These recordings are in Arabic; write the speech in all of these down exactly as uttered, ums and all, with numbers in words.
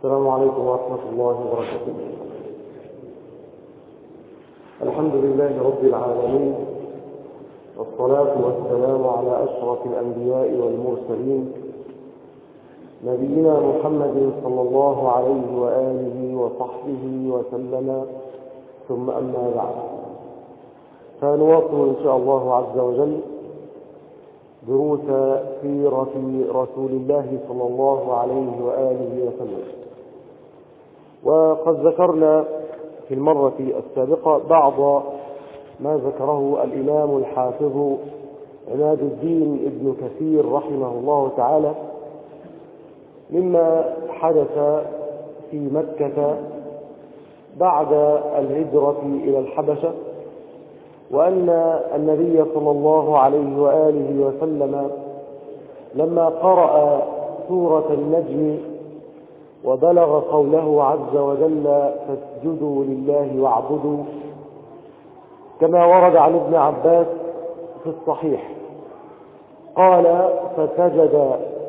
السلام عليكم ورحمة الله وبركاته. الحمد لله رب العالمين، والصلاة والسلام على أشرف الأنبياء والمرسلين، نبينا محمد صلى الله عليه وآله وصحبه وسلم، ثم أما بعد، فنواصل إن شاء الله عز وجل دروس سيرة رسول الله صلى الله عليه وآله وسلم. وقد ذكرنا في المرة السابقة بعض ما ذكره الإمام الحافظ عماد الدين ابن كثير رحمه الله تعالى مما حدث في مكة بعد الهجرة إلى الحبشة، وأن النبي صلى الله عليه وآله وسلم لما قرأ سورة النجم وبلغ قوله عز وجل فاسجدوا لله واعبدوا، كما ورد عن ابن عباس في الصحيح قال فسجد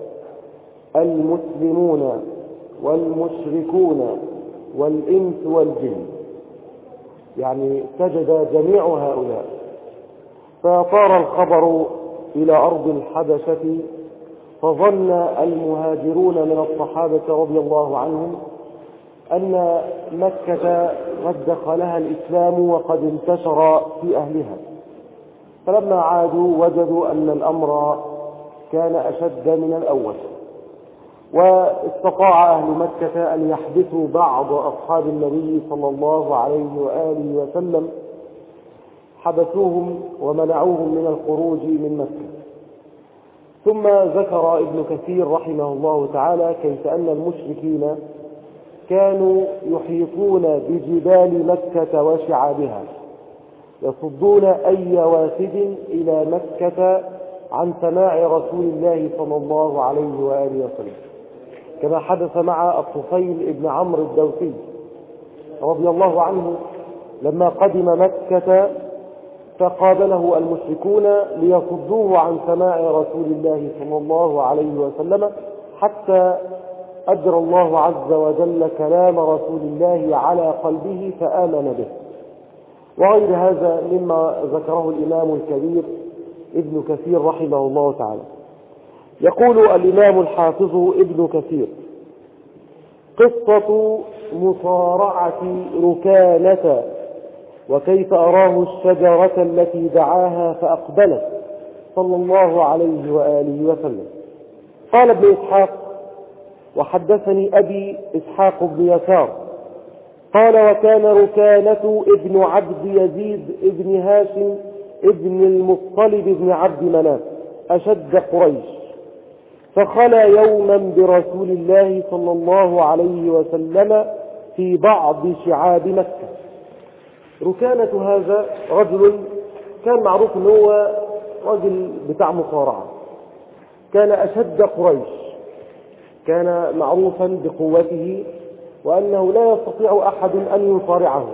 المسلمون والمشركون والإنس والجن، يعني سجد جميع هؤلاء. فطار الخبر إلى أرض الحبشة، فظن المهاجرون من الصحابة رضي الله عنهم أن مكة قد دخلها الإسلام وقد انتشر في أهلها، فلما عادوا وجدوا أن الأمر كان أشد من الأول، واستطاع أهل مكة أن يحبسوا بعض أصحاب النبي صلى الله عليه وآله وسلم، حبسوهم ومنعوهم من الخروج من مكة. ثم ذكر ابن كثير رحمه الله تعالى كيف أن المشركين كانوا يحيطون بجبال مكة وشعابها، يصدون أي وافد إلى مكة عن سماع رسول الله صلى الله عليه وآله وسلم، كما حدث مع الطفيل ابن عمرو الدوسي رضي الله عنه لما قدم مكة فقابله المشركون ليصدوه عن سماع رسول الله صلى الله عليه وسلم، حتى أجرى الله عز وجل كلام رسول الله على قلبه فآمن به، وغير هذا مما ذكره الإمام الكبير ابن كثير رحمه الله تعالى. يقول الإمام الحافظ ابن كثير: قصة مصارعة ركانة وكيف أراه الشجرة التي دعاها فأقبلت صلى الله عليه وآله وسلم. قال ابن إسحاق: وحدثني أبي إسحاق بن يسار قال: وكان ركانة ابن عبد يزيد ابن هاشم ابن المطلب ابن عبد مناف أشد قريش، فخلى يوما برسول الله صلى الله عليه وسلم في بعض شعاب مكة. ركانة هذا رجل كان معروف أنه هو رجل بتاع مصارعة، كان أشد قريش، كان معروفا بقوته وأنه لا يستطيع أحد أن يصارعه،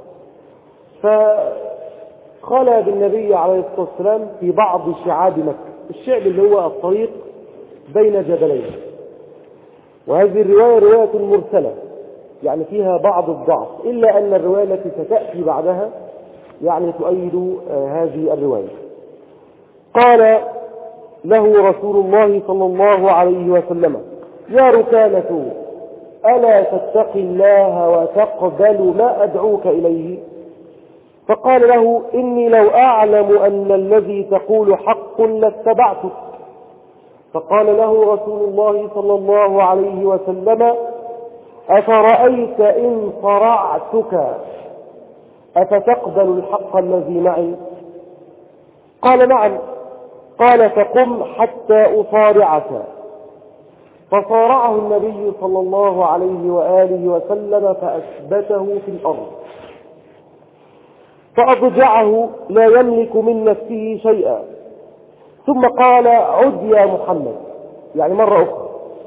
فخلى بالنبي عليه الصلاة والسلام في بعض شعاب مكة، الشعب اللي هو الطريق بين جبلين. وهذه الرواية رواية مرسلة، يعني فيها بعض الضعف، إلا أن الرواية التي ستأتي بعدها يعني تؤيد هذه الرواية. قال له رسول الله صلى الله عليه وسلم: يا ركانة، ألا تتقي الله وتقبل ما أدعوك إليه؟ فقال له: إني لو أعلم أن الذي تقول حق لاتبعتك. فقال له رسول الله صلى الله عليه وسلم: أفرأيت إن صرعتك أفتقبل الحق الذي معي؟ قال: نعم. قال: فقم حتى أصارعك. فصارعه النبي صلى الله عليه وآله وسلم فأثبته في الأرض، فأضجعه لا يملك من نفسه شيئا، ثم قال: عد يا محمد، يعني مرة أخرى،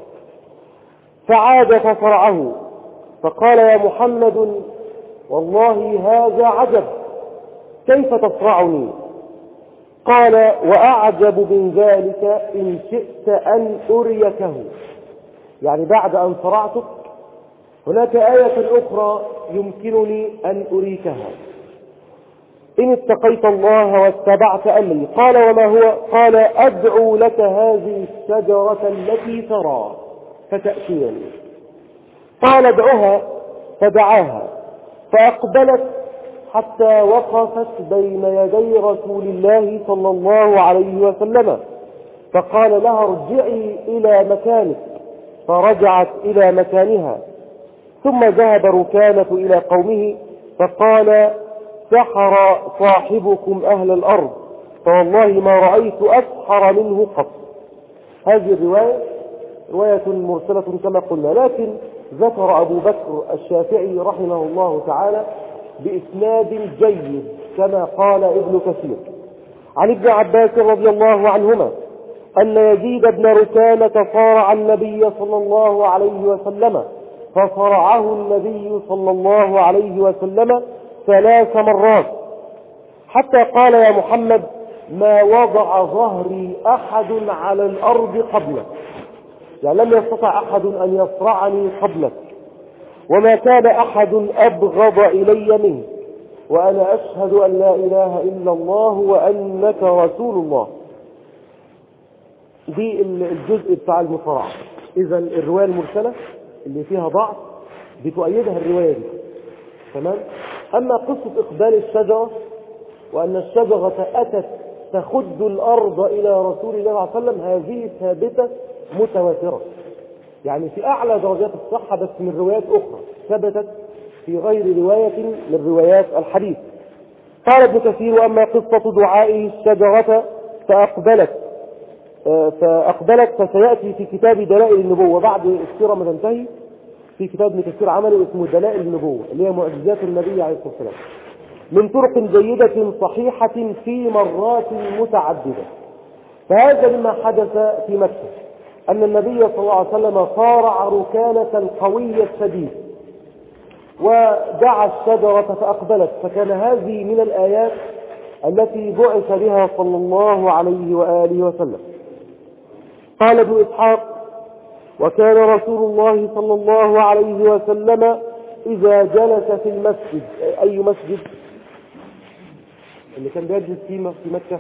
فعاد فصرعه، فقال: يا محمد، والله هذا عجب، كيف تصرعني؟ قال: وأعجب من ذلك إن شئت أن أريكه، يعني بعد أن صرعتك هناك آية أخرى يمكنني أن أريكها: إن اتقيت الله واتبعت أمري. قال: وما هو؟ قال: أدعو لك هذه الشجرة التي ترى فتأتيني. قال: ادعها. فدعاها فأقبلت حتى وقفت بين يدي رسول الله صلى الله عليه وسلم، فقال لها: ارجعي إلى مكانك، فرجعت إلى مكانها. ثم ذهب ركانة إلى قومه فقال: سحر صاحبكم أهل الأرض، فوالله ما رأيت أسحر منه قط. هذه الرواية رواية مرسلة كما قلنا، لكن ذكر أبو بكر الشافعي رحمه الله تعالى بإسناد جيد كما قال ابن كثير عن ابن عباس رضي الله عنهما أن يزيد بن ركانة صارع النبي صلى الله عليه وسلم، فصرعه النبي صلى الله عليه وسلم ثلاث مرات، حتى قال: يا محمد، ما وضع ظهري أحد على الأرض قبلك، يعني لم يستطع أحد أن يصرعني قبلك، وما كان أحد أبغض إلي منك، وأنا أشهد أن لا إله إلا الله وأنك رسول الله. دي الجزء بتاع المصارعة. إذا الرواية المرسلة اللي فيها ضعف بتؤيدها الرواية دي، تمام. أما قصة إقبال الشجرة وأن الشجرة أتت تخد الأرض إلى رسول الله صلى الله عليه وسلم، هذه ثابتة متواترة، يعني في أعلى درجات الصحة، بس من روايات أخرى ثبتت في غير رواية من روايات الحديث. قال ابن كثير: وأما قصة دعائه الشجرة فأقبلت فأقبلت فسيأتي في كتاب دلائل النبوة بعد السيرة ما تنتهي، في كتاب ابن كثير عمله اسمه دلائل النبوة اللي هي معجزات النبي عليه الصلاة والسلام، من طرق جيدة صحيحة في مرات متعددة. فهذا مما حدث في مكة، أن النبي صلى الله عليه وسلم صارع ركانة قوية شديد ودعا الشجرة فأقبلت، فكان هذه من الآيات التي بعث بها صلى الله عليه وآله وسلم. قال ابن إسحاق: وكان رسول الله صلى الله عليه وسلم إذا جلس في المسجد، أي مسجد اللي كان بيجلس فيه في مكة؟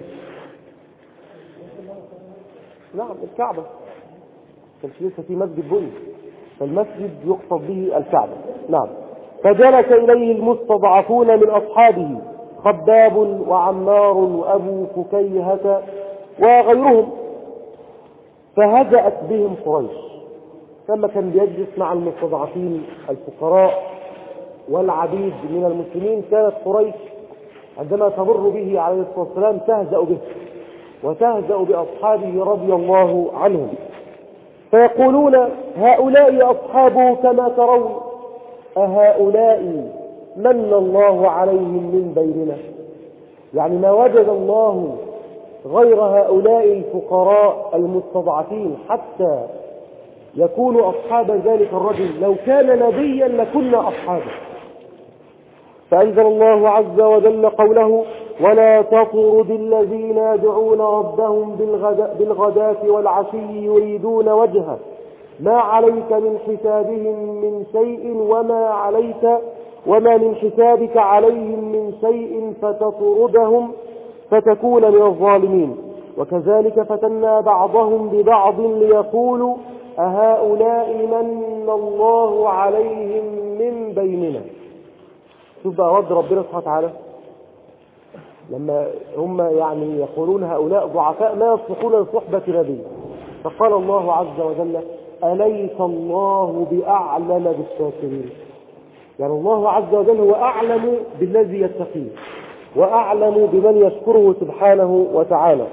نعم، الكعبة. كان لسه في مسجد بني، فالمسجد يقصد به الكعبة. نعم. فجلس إليه المستضعفون من أصحابه، خباب وعمار وأبو فكيهة وغيرهم، فهدأت بهم قريش. لما كان بيجلس مع المستضعفين الفقراء والعبيد من المسلمين، كانت قريش عندما تمر به عليه الصلاة والسلام تهزأ به وتهزأ بأصحابه رضي الله عنهم، فيقولون: هؤلاء أصحابه كما ترون، أهؤلاء من الله عليهم من بيننا؟ يعني ما وجد الله غير هؤلاء الفقراء المستضعفين حتى يكونوا أصحاب ذلك الرجل، لو كان نبيا لكنا أصحابه. فأنزل الله عز وجل قوله: ولا تطرد الذين يدعون ربهم بالغداة والعشي يريدون وجهه ما عليك من حسابهم من شيء وما عليك وما من حسابك عليهم من شيء فتطردهم فتكون من الظالمين. وكذلك فتنا بعضهم ببعض ليقولوا أهؤلاء من الله عليهم من بيننا. شوف بقى رد ربنا سبحانه وتعالى لما هم يعني يقولون هؤلاء ضعفاء ما يصلحون لصحبة نبي، فقال الله عز وجل: أليس الله بأعلم بالشاكرين؟ يعني الله عز وجل هو أعلم بالذي يتقيه وأعلم بمن يشكره سبحانه وتعالى.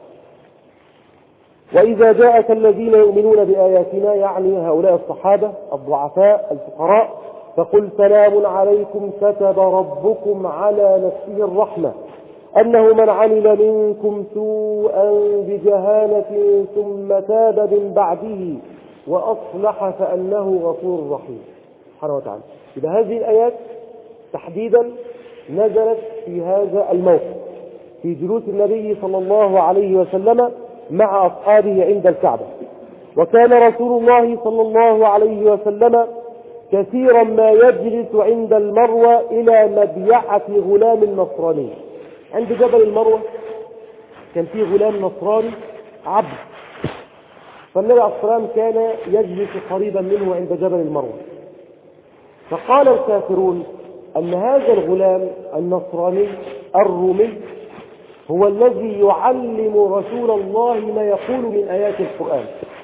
وإذا جاءك الذين يؤمنون بآياتنا، يعني هؤلاء الصحابة الضعفاء الفقراء، فقل سلام عليكم كتب ربكم على نفسه الرحمة أنه من عمل منكم سوءا بجهالة ثم تاب من بعده وأصلح فأنه غفور رحيم سبحانه وتعالى. إذا هذه الآيات تحديدا نزلت في هذا الموقف، في جلوس النبي صلى الله عليه وسلم مع أصحابه عند الكعبة. وكان رسول الله صلى الله عليه وسلم كثيرا ما يجلس عند المروة إلى مبيعة غلام نصراني. عند جبل المروة كان فيه غلام نصراني عبد، فالنبي عليه الصلاة والسلام كان يجلس قريبا منه عند جبل المروة. فقال الكافرون أن هذا الغلام النصراني الرومي هو الذي يعلم رسول الله ما يقول من آيات القرآن.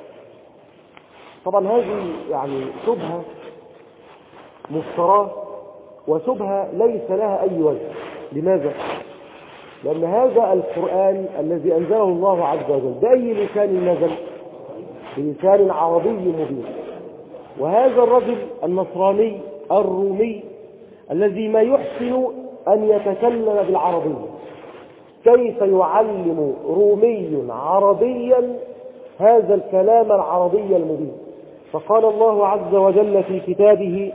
طبعا هذه يعني شبهة مفتراه وشبهة ليس لها أي وجه. لماذا؟ لأن هذا القرآن الذي أنزله الله عز وجل بأي لسان نزل؟ بلسان عربي مبين. وهذا الرجل النصراني الرومي الذي ما يحسن أن يتكلم بالعربية، كيف يعلم رومي عربيا هذا الكلام العربي المبين؟ فقال الله عز وجل في كتابه: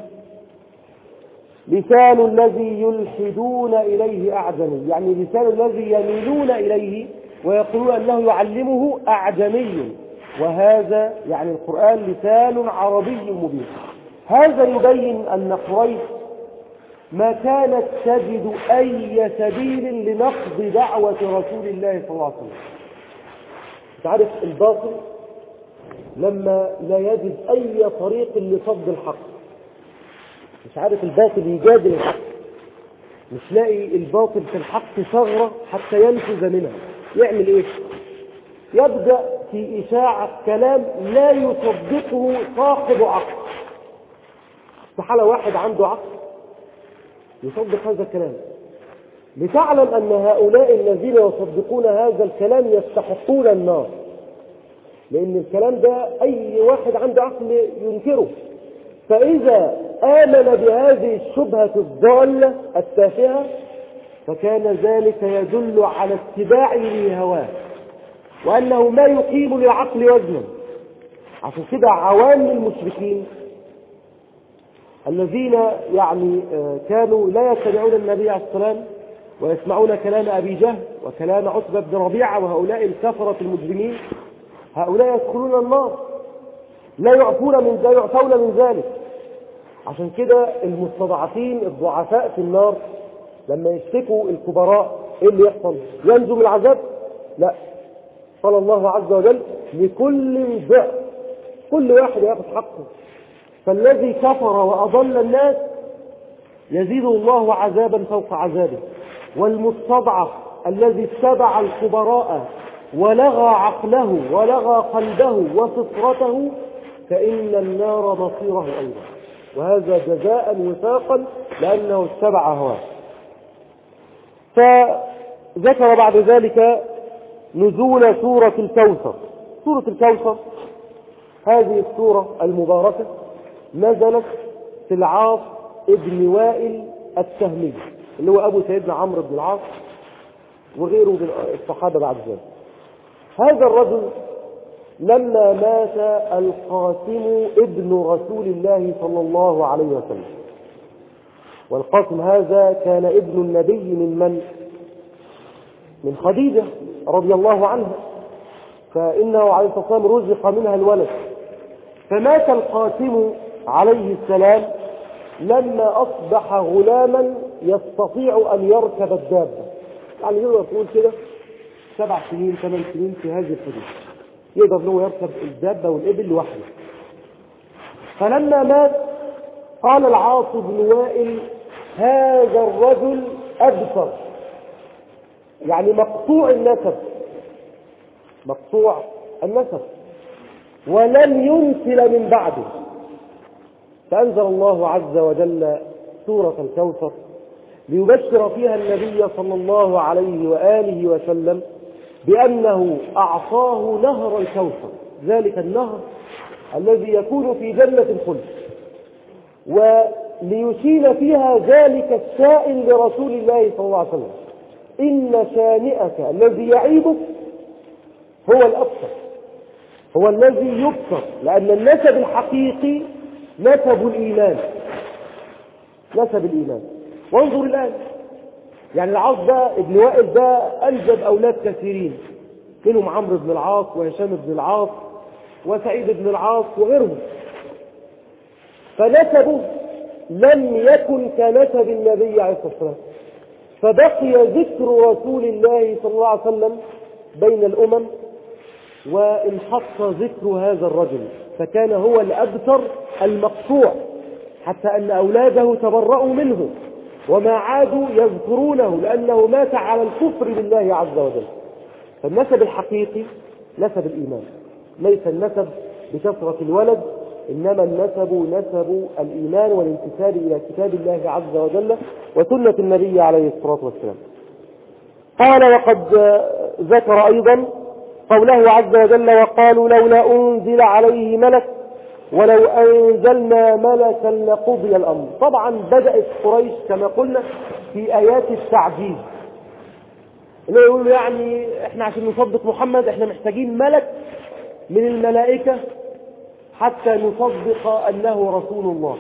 لسان الذي يلحدون إليه أعجمي، يعني لسان الذي يميلون إليه ويقولون أنه يعلمه أعجمي، وهذا يعني القرآن لسان عربي مبين. هذا يبين أن قريش ما كانت تجد أي سبيل لنقض دعوة رسول الله صلى الله عليه وسلم. تعرف الباطل لما لا يجد أي طريق لصد الحق، مش عارف الباطل يجادل الحق، مش لاقي الباطل في الحق ثغرة حتى ينفذ منها، يعمل ايه؟ يبدأ في إشاعة كلام لا يصدقه صاحب عقل. استحالة واحد عنده عقل يصدق هذا الكلام. لتعلم أن هؤلاء الذين يصدقون هذا الكلام يستحقون النار، لأن الكلام ده أي واحد عنده عقل ينكره. فإذا آمن بهذه الشبهة الضالة التافهة فكان ذلك يدل على اتباعه لهواه، وأنه ما يقيم للعقل وزنا. عشان كده عوام المشركين الذين يعني كانوا لا يتبعون النبي عليه الصلاة والسلام ويسمعون كلام أبي جهل وكلام عتبة بن ربيعة وهؤلاء الكفرة المجرمين، هؤلاء يدخلون النار، لا يعفون من ذلك، يعفون من ذلك. عشان كده المستضعفين الضعفاء في النار لما يشتكوا الكبراء ايه اللي يحصل؟ ينجو من العذاب؟ لا، قال الله عز وجل: لكل ضعف، كل واحد ياخذ حقه. فالذي كفر وأضل الناس يزيد الله عذابا فوق عذابه، والمستضعف الذي اتبع الكبراء ولغى عقله ولغى قلبه وفطرته فإن النار مصيره أيضا، وهذا جزاء وفاقا لأنه اتبع هواه. فذكر بعد ذلك نزول سورة الكوثر. سورة الكوثر هذه السورة المباركة نزلت في العاص ابن وائل السهمي اللي هو أبو سيدنا عمرو بن العاص وغيره من الصحابة بعد ذلك. هذا الرجل لما مات القاسم ابن رسول الله صلى الله عليه وسلم، والقاسم هذا كان ابن النبي من من؟ من خديجة رضي الله عنها، فإنه عليه الصلاة والسلام رزق منها الولد. فمات القاسم عليه السلام لما أصبح غلاما يستطيع أن يركب الدابة، يعني يقدر تقول كده سبع سنين ثمان سنين في هذه الحدود، يقدر له يركب الدابة والإبل لوحده. فلما مات قال العاص بن وائل: هذا الرجل أبصر، يعني مقطوع النسب، مقطوع النسب ولن ينسل من بعده. فأنزل الله عز وجل سورة الكوثر ليبشر فيها النبي صلى الله عليه وآله وسلم بأنه أعطاه نهر الكوثر، ذلك النهر الذي يكون في جنة الخلد، وليشيل فيها ذلك السائل لرسول الله صلى الله عليه وسلم: إن شانئك الذي يعيبك هو الأبصر، هو الذي يبصر، لأن النسب الحقيقي نسب الإيمان، نسب الإيمان. وانظر الآن، يعني العاص ده ابن وائل ده أنجب أولاد كثيرين، منهم عمرو بن العاص وهشام بن العاص وسعيد بن العاص وغيرهم. فنسبه لم يكن كنسب النبي عليه الصلاة والسلام، فبقي ذكر رسول الله صلى الله عليه وسلم بين الأمم وانحط ذكر هذا الرجل، فكان هو الأبتر المقطوع، حتى أن أولاده تبرأوا منه وما عادوا يذكرونه لأنه مات على الكفر بالله عز وجل. فالنسب الحقيقي نسب الإيمان، ليس النسب بكثرة الولد، إنما النسب نسب الإيمان والانتساب إلى كتاب الله عز وجل وسنة النبي عليه الصلاة والسلام. قال وقد ذكر أيضا قوله عز وجل وقالوا لولا أنزل عليه ملك ولو أنزلنا ملكا لقضي الأمر. طبعا بدأت قريش كما قلنا في آيات التعجيز، اللي يقولوا يعني احنا عشان نصدق محمد احنا محتاجين ملك من الملائكة حتى نصدق أنه رسول الله.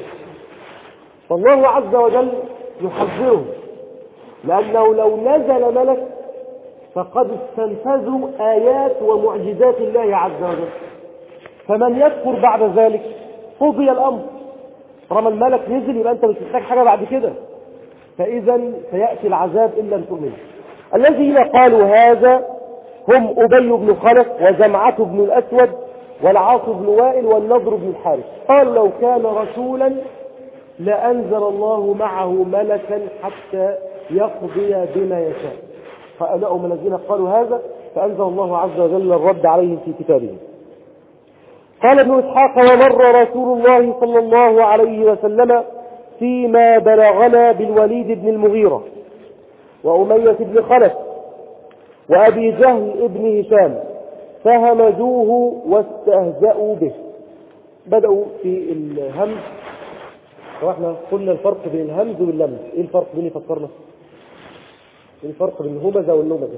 فالله عز وجل يحذره، لأنه لو نزل ملك فقد استنفذوا آيات ومعجزات الله عز وجل، فمن يكفر بعد ذلك قضي الأمر. طالما الملك نزل يبقى أنت مش محتاج حاجة بعد كده، فإذا سيأتي العذاب إلا أن تؤمن. الذين قالوا هذا هم أبي بن خلف وجمعة بن الأسود والعاص بن وائل والنضر بن الحارث. قال لو كان رسولا لأنزل الله معه ملكا حتى يقضي بما يشاء. فأولئك هم الذين قالوا هذا، فأنزل الله عز وجل الرد عليهم في كتابه. قال ابن إسحاق ومر رسول الله صلى الله عليه وسلم فيما بلغنا بالوليد بن المغيرة وأمية بن خلف وأبي جهل ابن هشام فهمزوه واستهزأوا به. بدأوا في الهمز، واحنا قلنا الفرق بين الهمز واللمز. ايه الفرق بين فكرنا؟ ايه الفرق بين الهمزة واللمزة؟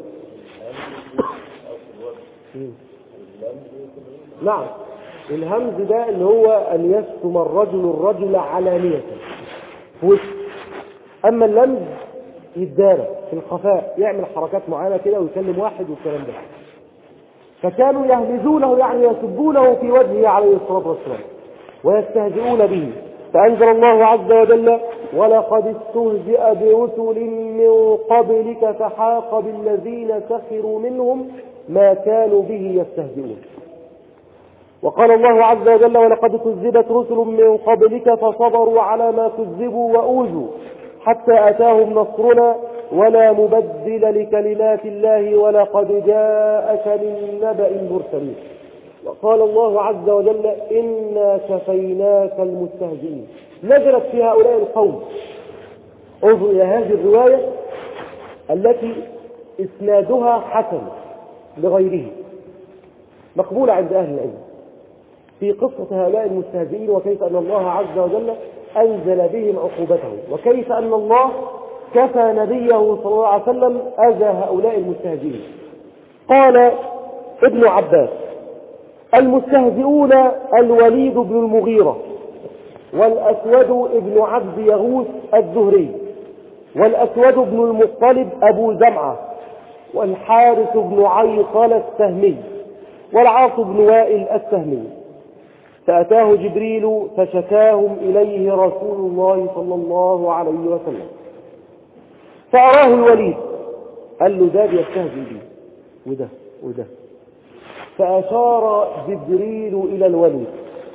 نعم، الهمز ده اللي هو أن يشتم الرجل الرجل علانية وش. أما اللمز يتدارى في الخفاء، يعمل حركات معينة كده ويكلم واحد والكلام ده. فكانوا يهمزونه يعني يسبونه في وجهه عليه الصلاة والسلام ويستهزئون به. فأنزل الله عز وجل ولقد استهزئ برسل من قبلك فحاق بالذين سخروا منهم ما كانوا به يستهزئون. وقال الله عز وجل ولقد كذبت رسل من قبلك فصبروا على ما كذبوا وأوذوا حتى أتاهم نصرنا ولا مبدل لكلمات الله ولقد جاءك من نبأ المرسلين. وقال الله عز وجل إنا كفيناك المستهزئين. نزلت في هؤلاء القوم. انظر إلى هذه الرواية التي إسنادها حسن لغيره، مقبولة عند أهل العلم، في قصة هؤلاء المستهزئين وكيف أن الله عز وجل أنزل بهم عقوبته، وكيف أن الله كفى نبيه صلى الله عليه وسلم أذى هؤلاء المستهزئين. قال ابن عباس المستهزئون الوليد بن المغيرة والأسود ابن عبد يغوث الزهري والأسود بن المطلب أبو زمعة والحارث بن عيطل السهمي والعاص بن وائل السهمي. فأتاه جبريل فشكاهم إليه رسول الله صلى الله عليه وسلم فأراه الوليد، قال له ده بيستهزئ بي وده وده. فأشار جبريل إلى الوليد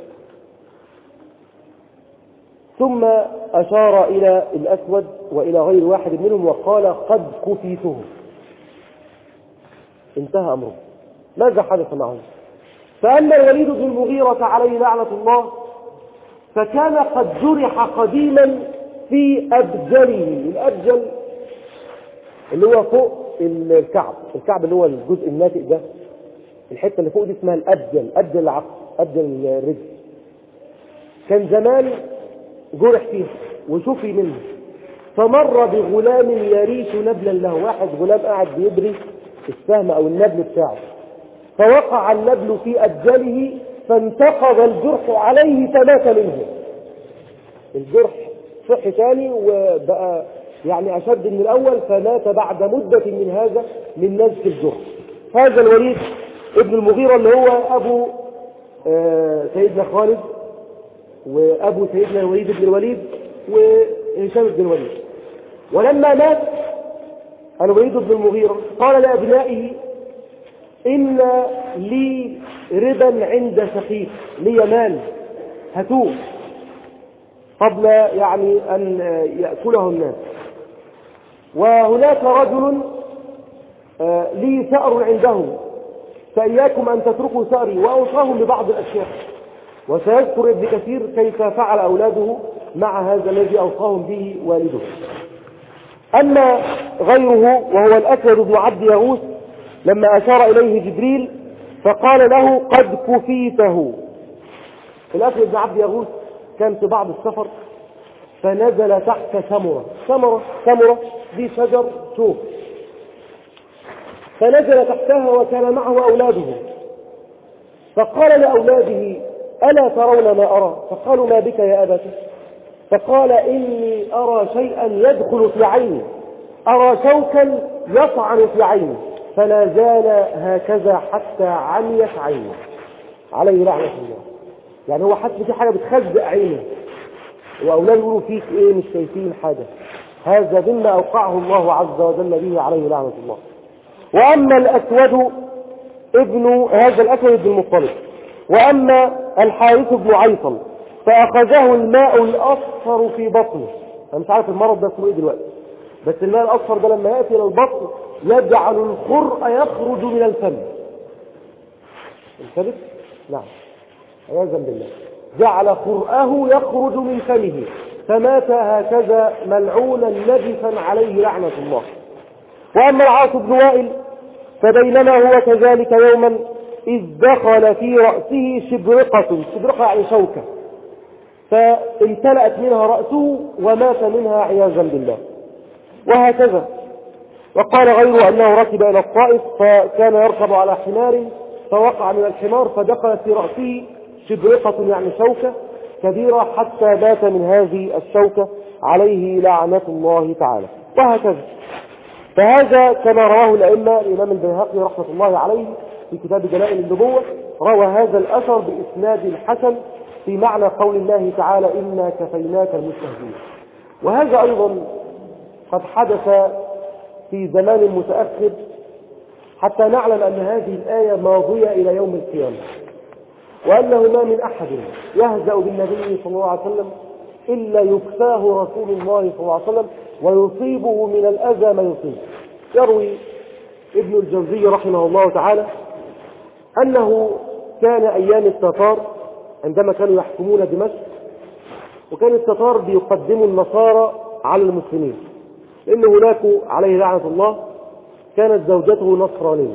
ثم أشار إلى الأسود وإلى غير واحد منهم وقال قد كفيتهم. انتهى أمره. ماذا حدث معهم؟ فأما الوليد بن المغيرة عليه لعنة الله فكان قد جرح قديما في أبجله. الأبجل اللي هو فوق الكعب، الكعب اللي هو الجزء الناتئ ده، الحتة اللي فوق دي اسمها الأبجل، أبجل العقل، أبجل الرجل. كان زمان جرح فيها وشفي منه، فمر بغلام يريش نبلا له، واحد غلام قاعد بيبري السهم أو النبل بتاعه، فوقع النبل في أبجله فانتقض الجرح عليه فمات منه. الجرح صحي ثاني وبقى يعني أشد من الأول، فمات بعد مدة من هذا من نزف الجرح. هذا الوليد ابن المغيرة اللي هو أبو آه سيدنا خالد وأبو سيدنا الوليد بن الوليد وهشام بن الوليد. ولما مات الوليد بن المغيرة قال لأبنائه إن لي ربا عند سخيف، لي مال هاتوه قبل يعني أن يأكله الناس. وهناك رجل لي ثأر عنده، فإياكم أن تتركوا ثأري، وأوصاهم ببعض الأشياء. وسيذكر ابن كثير كيف فعل أولاده مع هذا الذي أوصاهم به والده. أما غيره وهو الأسود بن عبد يغوث لما أشار إليه جبريل فقال له قد كفيته. الأسود بن عبد يغوث كان في بعض السفر فنزل تحت ثمرة، ثمرة ثمرة دي شجر شوك، فنزل تحتها وكان معه أولاده، فقال لأولاده ألا ترون ما أرى؟ فقالوا ما بك يا أبت؟ فقال إني أرى شيئا يدخل في عيني، أرى شوكا يطعن في عيني، فلا زال هكذا حتى عميت عيني عليه لعنة الله. يعني هو حتى في حاجة بتخزق عينه، وأولاده يقولوا فيك إيه مش شايفين حاجة. هذا مما أوقعه الله عز وجل به عليه لعنة الله. وأما الأسود ابن هذا الأسود بن المطلب، وأما الحارث بن عيطل فأخذه الماء الأصفر في بطنه. أنا مش عارف المرض ده اسمه إيه دلوقتي، بس الماء الأصفر ده لما يأتي إلى البطن يجعل الخرء يخرج من الفم. الثالث نعم عياذا بالله، جعل خرءه يخرج من فمه، فمات هكذا ملعونا نجسا عليه لعنة الله. وأما العاص بن وائل فبينما هو كذلك يوما إذ دخل في رأسه شبرقة، شبرقة يعني شوكة، فامتلأت منها رأسه ومات منها عياذا بالله. وهكذا. وقال غيره أنه ركب إلى الطائف فكان يركب على حمار فوقع من الحمار فدخلت في رأسه شبرقة يعني شوكة كبيرة حتى مات من هذه الشوكة عليه لعنة الله تعالى. وهكذا. فهذا كما رواه الأئمة الإمام البيهقي رحمة الله عليه في كتاب دلائل النبوة، روى هذا الأثر بإسناد الحسن في معنى قول الله تعالى إنا كفيناك المستهزئين. وهذا أيضا قد حدث في زمان متأخر حتى نعلم أن هذه الآية ماضية إلى يوم القيامة، وأنه ما من أحد يهزأ بالنبي صلى الله عليه وسلم إلا يكفاه رسول الله صلى الله عليه وسلم ويصيبه من الأذى ما يصيب. يروي ابن الجوزي رحمه الله تعالى أنه كان أيام التتار عندما كانوا يحكمون دمشق، وكان التتار بيقدموا النصارى على المسلمين، لأن هناك عليه لعنة الله كانت زوجته نصرانية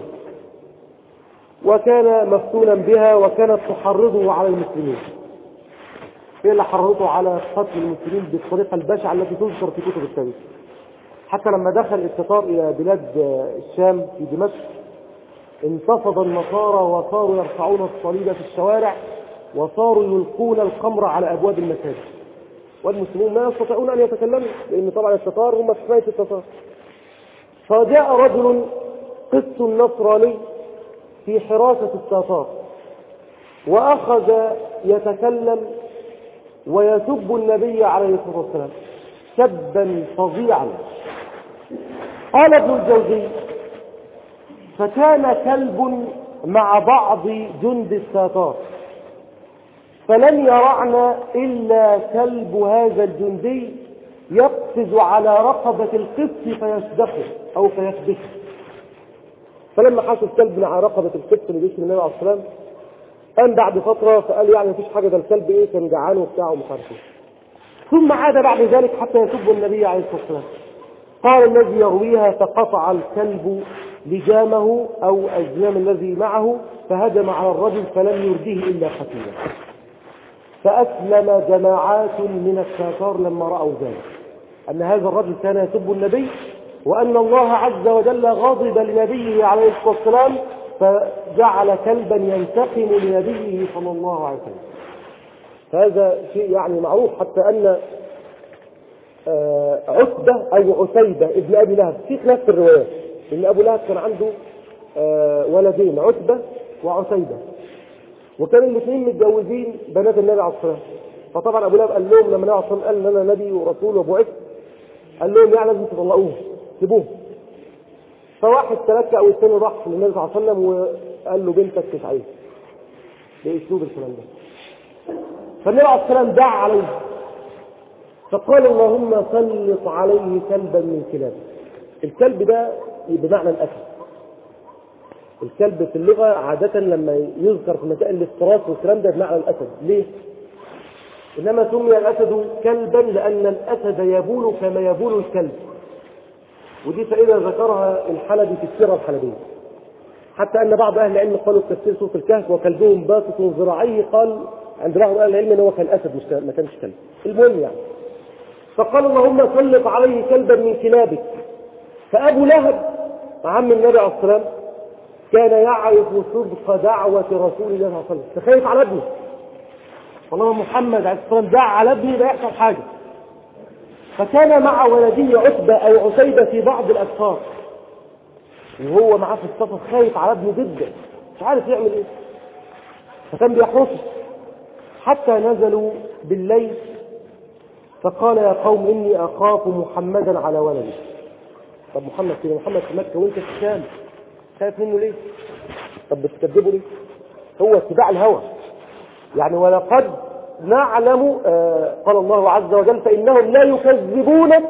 وكان مفتونا بها وكانت تحرضه على المسلمين، هي اللي حرضته على قتل المسلمين بالطريقة البشعة التي تذكر في كتب التاريخ. حتى لما دخل التتار إلى بلاد الشام في دمشق انتفض النصارى وصاروا يرفعون الصليب في الشوارع وصاروا يلقون الخمر على أبواب المساجد، والمسلمون ما يستطيعون أن يتكلموا لأن طبعا التتار هم حماية التتار. فجاء رجل قس نصراني في حراسة التتار وأخذ يتكلم ويسب النبي عليه الصلاة والسلام سبا فظيعا. قال ابن الجوزي فكان كلب مع بعض جند التتار فلم يرعنا إلا كلب هذا الجندي يقفز على رقبة القس فيسدخه أو فيخدشه. فلما حصل كلب مع رقبة القس اللي بيسم النبي عليه الصلاة والسلام قام بعد فترة فقال يعني مفيش حاجة، ده الكلب ايه كان جعان وبتاعه ومش عارف ايه. ثم عاد بعد ذلك حتى يسب النبي عليه الصلاة والسلام. قال الذي يرويها فقطع الكلب لجامه أو الزمام الذي معه فهجم على الرجل فلم يرده إلا قتيلا. فأسلم جماعات من التتار لما رأوا ذلك، أن هذا الرجل كان يسب النبي وأن الله عز وجل غضب لنبيه عليه الصلاة والسلام فجعل كلبا ينتقم لنبيه صلى الله عليه وسلم. هذا شيء يعني معروف، حتى أن عتبة أو عتيبة ابن أبي لهب في خلاف في الروايات، إن أبو لهب كان عنده ولدين عتبة وعتيبة، وكانوا الاثنين متجوزين بنات النبي عليه الصلاة والسلام، فطبعا ابو لهب قال لهم لما النبي صلى الله عليه وسلم قال انا نبي ورسول وبعث، قال لهم يعني لازم تطلقوه سيبوه. فواحد ثلاثة او اثنين راح للنبي صلى الله عليه وسلم وقال له بنتك مش عايزه، باسلوب الكلام ده. فالنبي عليه الصلاه والسلام دعا عليه فقال اللهم سلط عليه كلبا من كلاب. الكلب ده بمعنى الاسد. الكلب في اللغه عاده لما يذكر في مسائل الافتراس والكلام ده بمعنى الاسد. ليه؟ انما سمي الاسد كلبا لان الاسد يبول كما يبول الكلب، ودي فائده ذكرها الحلبي في السيره الحلبيه. حتى ان بعض اهل العلم قالوا في تفسير سوره الكهف وكلبهم باسط ذراعيه، قال عند بعض اهل العلم ان هو كان اسد مش ما كانش كلب. المهم يعني فقال اللهم سلط عليه كلبا من كلابك. فابو لهب عم النبي عليه الصلاه والسلام كان يعرف صدق دعوه رسول الله صلى الله عليه وسلم، فخايف على ابنه. والله محمد عليه الصلاه والسلام دعا على ابنه لا يحصل حاجه. فكان مع ولده عتبه او عتيبه في بعض الاسفار، وهو معاه في السفر خايف على ابنه جدا مش عارف يعمل ايه، فكان بيحرسه حتى نزلوا بالليل. فقال يا قوم اني اخاف محمدا على ولدي. طب محمد كده، محمد في مكه وانت في الشام، خايف منه ليه؟ طب بتكذبه ليه؟ هو اتباع الهوى يعني. ولقد نعلم آه قال الله عز وجل فانهم لا يكذبونك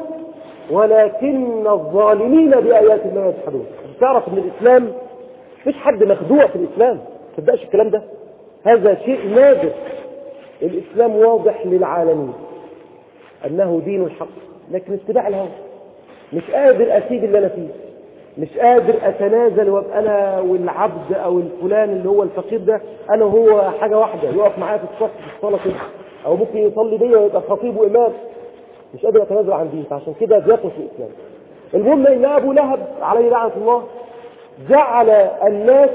ولكن الظالمين بايات الله يجحدون. تعرف ان الاسلام مفيش حد مخدوع في الاسلام، ما تصدقش الكلام ده، هذا شيء نادر. الاسلام واضح للعالمين انه دين الحق، لكن اتباع الهوى. مش قادر اسيب اللي انا فيه، مش قادر اتنازل وابقى انا والعبد او الفلان اللي هو الفقير ده انا وهو حاجه واحده، يقف معايا في الصف في الصلاه كده، او ممكن يصلي بيا ويبقى خطيب وامام. مش قادر اتنازل عن دين، فعشان كده بيقف في الاسلام. المهم ان ابو لهب عليه لعنه الله جعل الناس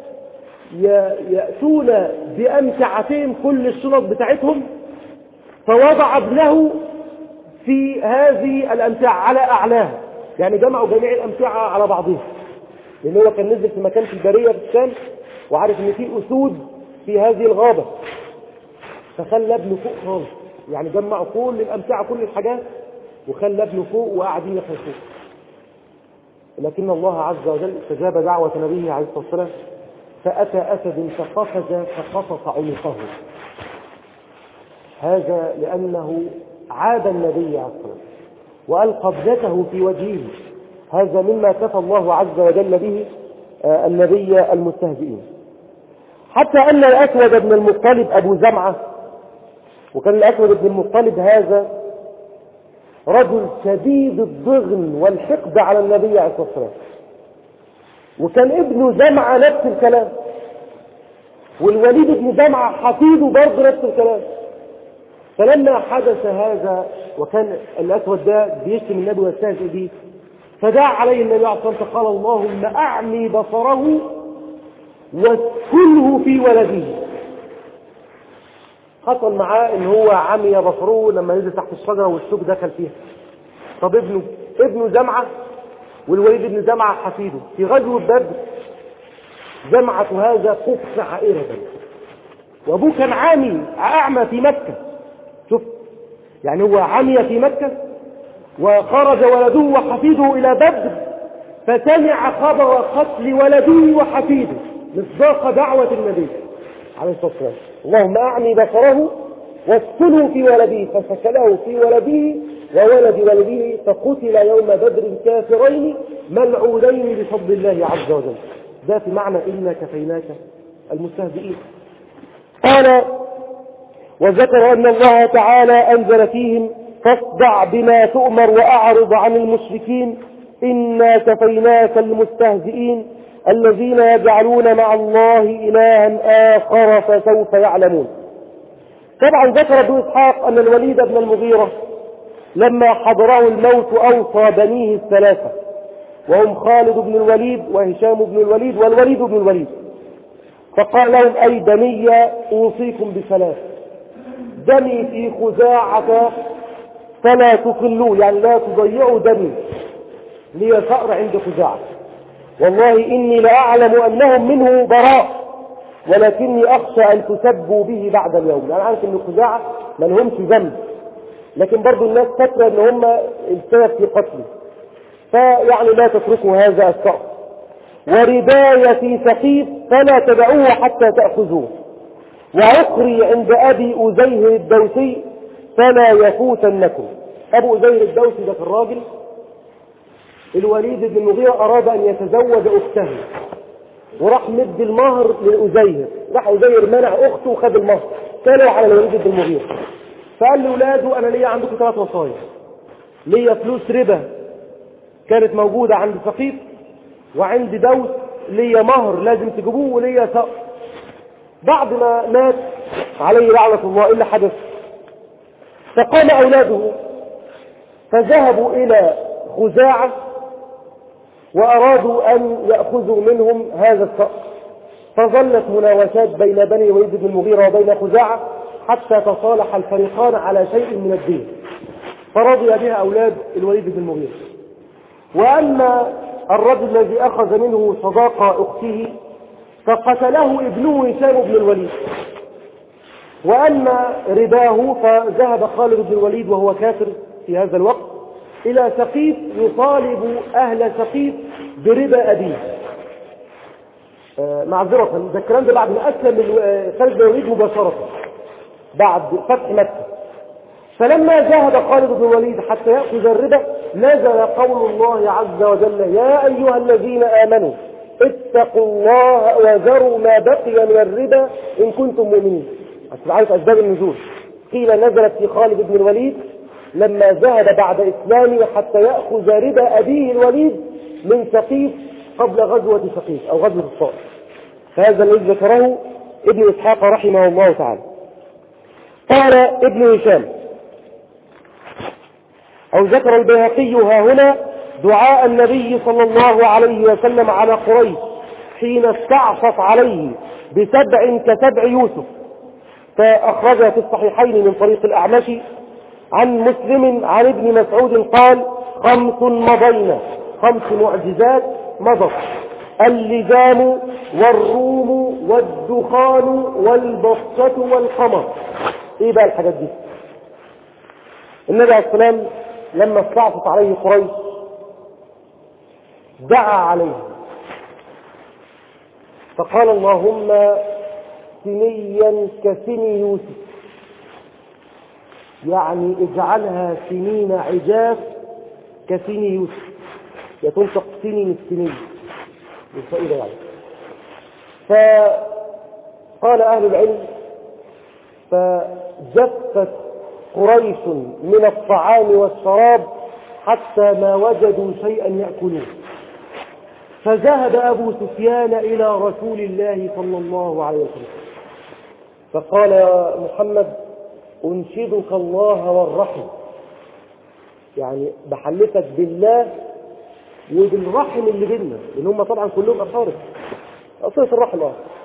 ياتون بامتعتهم كل الشنط بتاعتهم، فوضع ابنه في هذه الامتعه على اعلاها، يعني جمعوا جميع الامتعه على بعضها، لان هو كان نزل في مكان في البريه في الشام وعارف ان في اسود في هذه الغابه، فخلى ابنه فوق خالص، يعني جمعوا كل الامتعه كل الحاجات وخلى ابنه فوق وقاعدين يحرسوه. لكن الله عز وجل استجاب دعوه نبيه عليه الصلاه والسلام، فاتى اسد فقفز فقصص عنقه. هذا لانه عاد النبي عليه الصلاه والسلام والقى ابنته في وجهه. هذا مما كفى الله عز وجل به النبي المستهزئين. حتى ان الاسود بن المطلب ابو زمعه، وكان الاسود بن المطلب هذا رجل شديد الضغن والحقد على النبي عليه الصلاه والسلام، وكان ابنه زمعه نفس الكلام، والوليد بن زمعه حفيده برضه نفس الكلام. فلما حدث هذا وكان الاسود ده بيشتم النبي ويستهزئ به، فدعا عليه النبي عليه الصلاه والسلام فقال اللهم اعمي بصره واسكنه في ولده. حصل معاه ان هو عمي بصره لما نزل تحت الشجره والشوك دخل فيها. طب ابنه ابنه زمعه والوليد بن زمعه حفيده في غزوه بدر، زمعه هذا قف عائره، وابوه كان عامي اعمى في مكه. شوف يعني هو عمي في مكه وخرج ولده وحفيده الى بدر، فسمع خبر قتل ولده وحفيده مصداق دعوه النبي عليه الصلاه والسلام. اللهم اعمي بصره واسكنه في ولده، فسكنه في ولده وولد ولده، فقتل يوم بدر كافرين ملعونين بفضل الله عز وجل. ده في معنى إنا كفيناك المستهزئين. قال وذكر أن الله تعالى أنزل فيهم فاصدع بما تؤمر وأعرض عن المشركين إنا كفيناك المستهزئين الذين يجعلون مع الله إلها آخر فسوف يعلمون. طبعا ذكر ابن إسحاق أن الوليد بن المغيرة لما حضره الموت أوصى بنيه الثلاثة، وهم خالد بن الوليد وهشام بن الوليد والوليد بن الوليد، فقال لهم أي بني أوصيكم بثلاث: دمي في خزاعة فلا تقلوا، يعني لا تضيعوا دمي، لي ثأر عند خزاعة، والله إني لأعلم أنهم منه براء، ولكني أخشى أن تسبوا به بعد اليوم. أنا عارف أن خزاعة ما لهمش ذنب، لكن برضو الناس فاكرة أن هم السبب في قتله، فيعني لا تتركوا هذا السقف. ورداية في سقيف فلا تدعوه حتى تأخذوه. وعقري عند أبي أزير الدوسي فلا يفوتنكم. أبو أزير الدوسي ده الراجل الوليد بن المغيرة أراد أن يتزوج أخته، وراح مد المهر لأزير، راح أزير منع أخته وخد المهر، كانوا على الوليد بن المغيرة. فقال لأولاده أنا ليا عندكم ثلاث وصايا، ليا فلوس ربا كانت موجودة عند سقيف، وعند دوس ليا مهر لازم تجيبوه، وليا سقف. بعد ما مات عليه لعنة الله إلا حدث، فقام أولاده فذهبوا إلى خزاعة وأرادوا أن يأخذوا منهم هذا السقف، فظلت مناوشات بين بني وليد بن المغيرة وبين خزاعة حتى تصالح الفريقان على شيء من الدين، فرضي بها أولاد الوليد بن المغيرة. وأما الرجل الذي أخذ منه صداقة أخته فقتله ابنه هشام بن الوليد. وأما رباه فذهب خالد بن الوليد وهو كافر في هذا الوقت إلى سقيف يطالب أهل سقيف بربا أبيه. آه معذرة، ده الكلام ده بعد ما أسلم خالد بن الوليد مباشرة بعد فتح مكة. فلما ذهب خالد بن الوليد حتى يأخذ الربا نزل قول الله عز وجل يا أيها الذين آمنوا اتقوا الله وذروا ما بقي من الربا إن كنتم مؤمنين. عارف أسباب النزول؟ قيل نزلت في خالد بن الوليد لما ذهب بعد إسلامه حتى يأخذ ربا أبيه الوليد من سقيف قبل غزوة سقيف أو غزوة الصائف. فهذا الذي ذكره ابن إسحاق رحمه الله تعالى. قال ابن هشام أو ذكر البيهقي ها هنا دعاء النبي صلى الله عليه وسلم على قريش حين استعصت عليه بسبع كسبع يوسف، فأخرجها في الصحيحين من طريق الأعمش عن مسلم عن ابن مسعود قال خمس مضينا، خمس معجزات مضت: اللجام والروم والدخان والبطة والقمر. ايه بقى الحاجات دي؟ النبي عليه الصلاة والسلام لما استعصت عليه قريش دعا عليه فقال اللهم سنيا كسني يوسف، يعني اجعلها سنين عجاف كسني يوسف، يتنطق سنين السنين بالفائدة يعني. فقال أهل العلم فجفت قريش من الطعام والشراب حتى ما وجدوا شيئا يأكلون، فذهب أبو سفيان إلى رسول الله صلى الله عليه وسلم فقال يا محمد أنشدك الله والرحم، يعني بحلفك بالله وبالرحم اللي بيننا، لأن هم طبعا كلهم أقارب أصلة الرحم.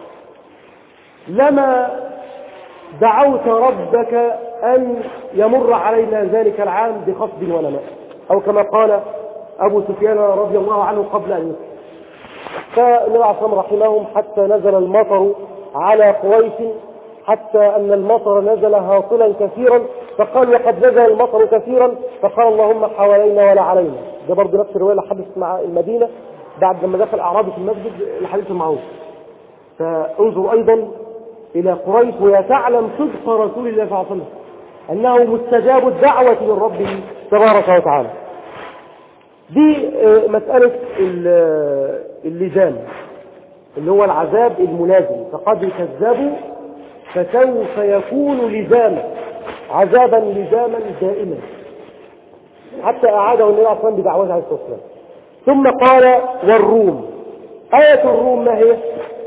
لما دعوت ربك أن يمر علينا ذلك العام بخفض ونماء، أو كما قال أبو سفيان رضي الله عنه قبل أن يسلم. فالنبي عليه الصلاة والسلام رحمهم حتى نزل المطر على قريش، حتى أن المطر نزل هاطلا كثيرا، فقال وقد نزل المطر كثيرا، فقال اللهم حوالينا ولا علينا. ده برضه نفس الرواية اللي حدثت مع المدينة بعد لما دخل أعرابي في المسجد الحديث المعروف. فانظر أيضا إلى قريش وهي تعلم صدق رسول الله صلى الله عليه وسلم أنه مستجاب الدعوة من ربه تبارك وتعالى. دي مسألة اللجام اللي هو العذاب الملازم، فقد كذبوا فسوف يكون لزاما، عذابا لزاما دائما، حتى أعاده النبي عليه الصلاة والسلام بدعوته عليه الصلاة والسلام. ثم قال والروم. آية الروم ما هي؟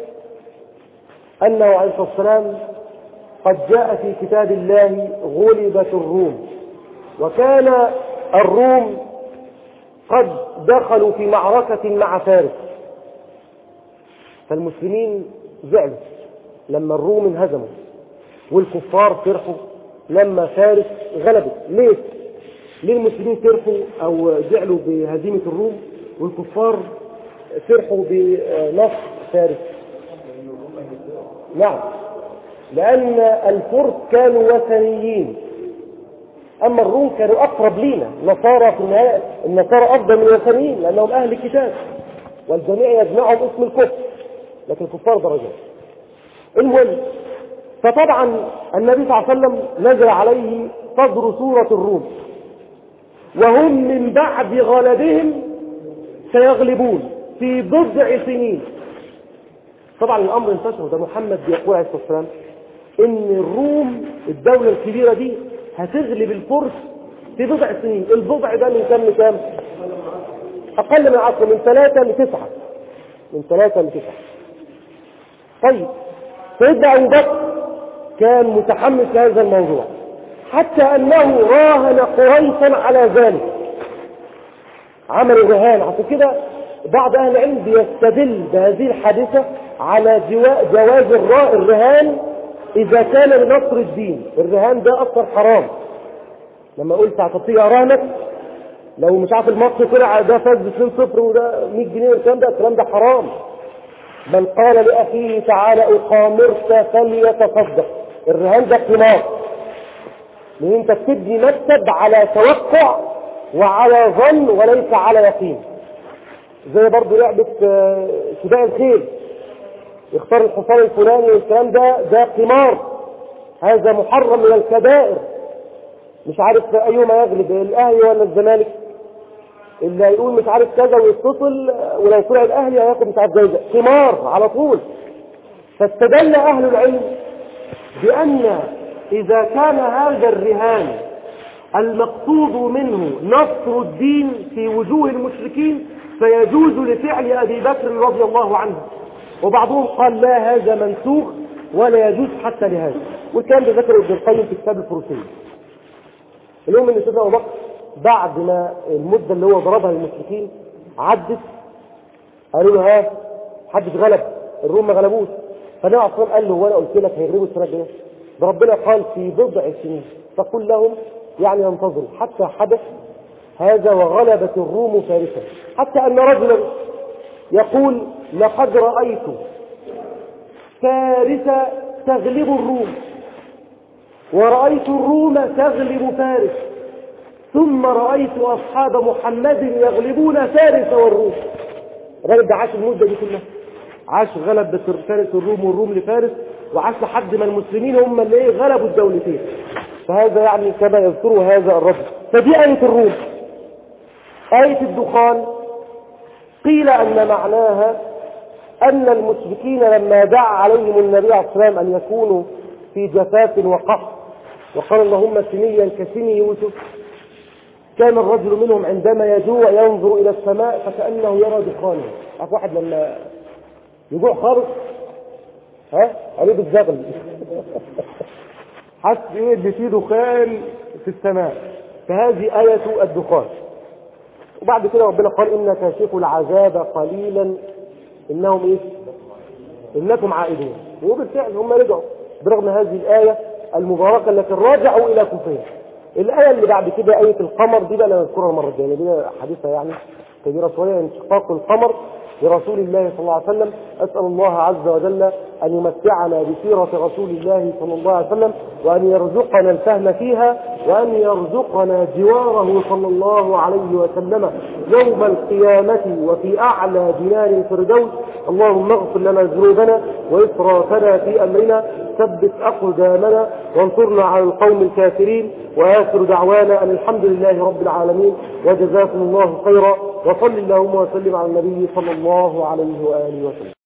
أنه عليه الصلاة والسلام قد جاء في كتاب الله غلبت الروم، وكان الروم قد دخلوا في معركة مع فارس، فالمسلمين زعلوا لما الروم انهزموا، والكفار فرحوا لما فارس غلبت. ليه؟ ليه المسلمين فرحوا أو زعلوا بهزيمة الروم والكفار فرحوا بنصر فارس؟ نعم، لأن الفرس كانوا وثنيين، أما الروم كانوا أقرب لينا. نصارى في النهاية، النصارى أفضل من الوثنيين لأنهم أهل كتاب، والجميع يجمعهم اسم الكفر، لكن الكفار درجات. المهم، فطبعا النبي صلى الله عليه وسلم نزل عليه صدر سورة الروم، وهم من بعد غلبهم سيغلبون في بضع سنين. طبعا الأمر انتشر، ده محمد بيقول عليه الصلاة والسلام إن الروم الدولة الكبيرة دي هتغلب الفرس في بضع سنين. البضع ده من كام لكام؟ أقل من عشرة، من ثلاثة لتسعة، من ثلاثة لتسعة. طيب، سيدنا أبو بكر كان متحمس لهذا الموضوع، حتى أنه راهن قريشا على ذلك، عملوا رهان. عشان كده بعض أهل العلم بيستدل بهذه الحادثة على جواز الرهان إذا كان لنصر الدين. الرهان ده أصلا حرام. لما قلت هتطيع رهنك، لو مش عارف الماتش طلع ده فاز ب اثنين صفر وده مية جنيه والكلام ده، الكلام ده حرام. من قال لأخيه تعالى أقامرك فليتصدق. الرهان ده قمار، لأن أنت بتبني مكسب على توقع وعلى ظن وليس على يقين. زي برضو لعبة سباق الخيل، يختار الحصان الفلاني والكلام ده، ده قمار، هذا محرم من الكبائر. مش عارف أيهما يغلب، الأهلي ولا الزمالك، اللي هيقول مش عارف كذا ويتصل ولو طلع الأهلي هياخد مش عارف جايزة، قمار على طول. فاستدل أهل العلم بأن إذا كان هذا الرهان المقصود منه نصر الدين في وجوه المشركين فيجوز لفعل أبي بكر رضي الله عنه. وبعضهم قال لا، هذا منسوخ ولا يجوز حتى لهذا، والكلام ده ذكره ابن القيم في كتاب الفروسية. اليوم ان سيدنا ابو بكر بعد ما المده اللي هو ضربها للمشركين عدت، قالوا له ها حدش غلب، الروم ما غلبوش. فالنبي عليه الصلاه والسلام قال له وانا قلت لك هيغلبوا السنه الجايه؟ ده ربنا قال في بضع سنين، فقل لهم يعني ينتظروا. حتى حدث هذا وغلبت الروم فارسا، حتى ان رجلا يقول لقد رايت فارس تغلب الروم ورأيت الروم تغلب فارس، ثم رأيت أصحاب محمد يغلبون فارس والروم. الراجل ده عاش المدة دي كلها، عاش غلب فارس الروم والروم لفارس، وعاش لحد ما المسلمين هم اللي ايه غلبوا الدولتين. فهذا يعني كما يذكره هذا الرجل. فدي آية الروم. آية الدخان قيل أن معناها أن المشركين لما دعا عليهم النبي عليه الصلاة والسلام أن يكونوا في جفاف وقحط وقال اللهم سنيا كسني يوسف، كان الرجل منهم عندما يجوع ينظر إلى السماء فكأنه يرى دخانه. عارف واحد لما يجوع خالص ها قريب الزغل حس ايه اللي فيه دخان في السماء، فهذه آية الدخان. وبعد كده ربنا قال إن كاشفوا العذاب قليلا إنهم إيه إنكم عائدون. وبالفعل هم رجعوا برغم هذه الآية المباركة، لكن راجعوا إلى كفرهم. الآية اللي بعد كده آية القمر دي بقى أنا أذكرها المرة الجاية، دي حديثة يعني كبيرة شوية، انشقاق القمر لرسول الله صلى الله عليه وسلم. أسأل الله عز وجل أن يمتعنا بسيرة رسول الله صلى الله عليه وسلم، وأن يرزقنا الفهم فيها، وأن يرزقنا جواره صلى الله عليه وسلم يوم القيامة وفي أعلى جنان الفردوس. اللهم اغفر لنا ذنوبنا وإسرافنا في أمرنا، ثبت أقدامنا وانصرنا على القوم الكافرين. وآخر دعوانا أن الحمد لله رب العالمين، وجزاكم الله خيرا، وصل اللهم وسلم على النبي صلى الله عليه وآله وسلم.